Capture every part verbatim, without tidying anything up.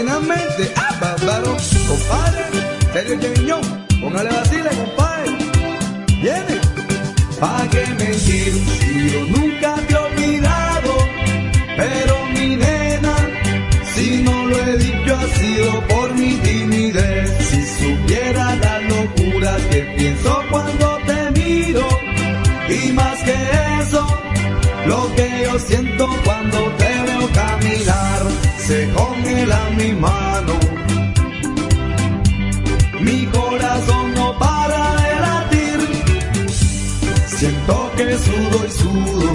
originalmente, ah, bárbaro, compadre, serio Ñoñón, póngale vacile, compadre, viene, pa' qué mentir, si yo nunca te he olvidado, pero mi nena, si no lo he dicho ha sido por mi timidez, si supiera las locuras que pienso cuando te miro, y más que eso, lo que yo siento cuando te veo caminar, se congela mi mano, mi corazón no para de latir, siento que sudo y sudo,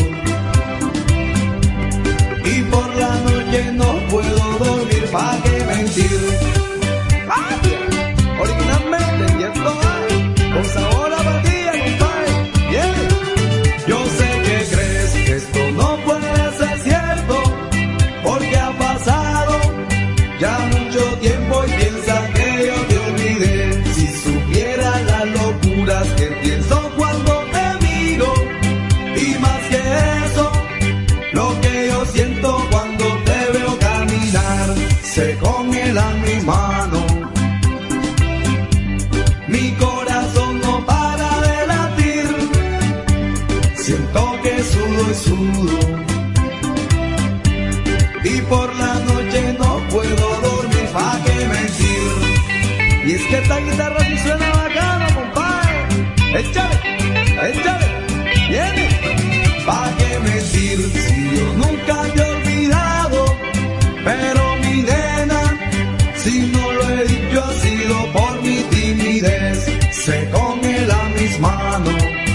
y por la noche no puedo dormir, pa' qué mentir. ¡Ay! Originalmente, y esto va con sabor a patilla, compadre, viene. Yo sé que crees que esto no puede ser cierto, porque ha pasado ya mucho tiempo y piensas que yo te olvidé. Si supieras las locuras que pienso cuando te miro, y más que eso, lo que yo siento cuando te veo caminar, se congela mi mano, mi corazón no para de latir, siento que sudo y sudo, y por la noche no puedo dormir, pa' qué mentir. Y es que esta guitarra sí suena bacano, compadre, échale, échale, viene, pa' qué mentir, si yo nunca te he olvidado, pero mi nena, si no lo he dicho ha sido por mi timidez, se congela mis manos,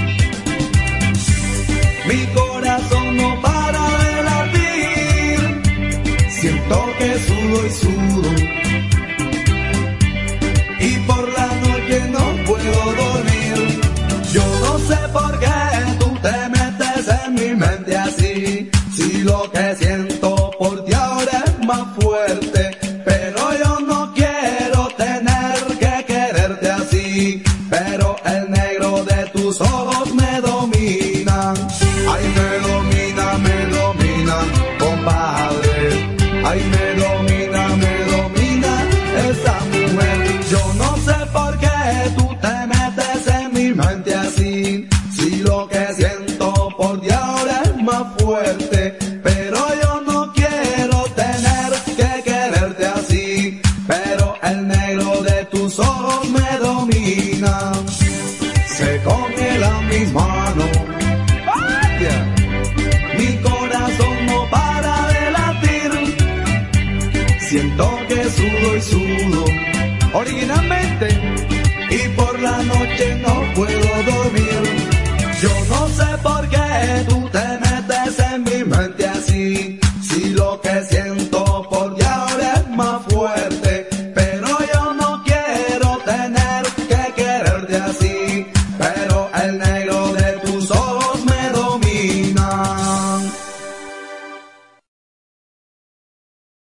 mi corazón no para de latir, siento que sudo y sudo, y por la noche no puedo dormir. Yo no sé por qué tú te metes en mi mente así, si lo que siento por ti ahora es más fuerte, pero yo no quiero tener que quererte así, pero el negro de tus ojos me domina, ay me domina, me domina, compadre, ay me domina, me domina esa mujer. Yo no sé por qué tú te metes en mi mente así, si lo que siento por ti ahora es más fuerte, pero yo no quiero tener que quererte así, pero el negro de tus ojos me domina, se congela mis manos, ¡vaya! Mi corazón no para de latir, siento que sudo y sudo, originalmente, y por la noche no puedo dormir. Yo no sé por qué tú te metes en mi mente así, si lo que siento por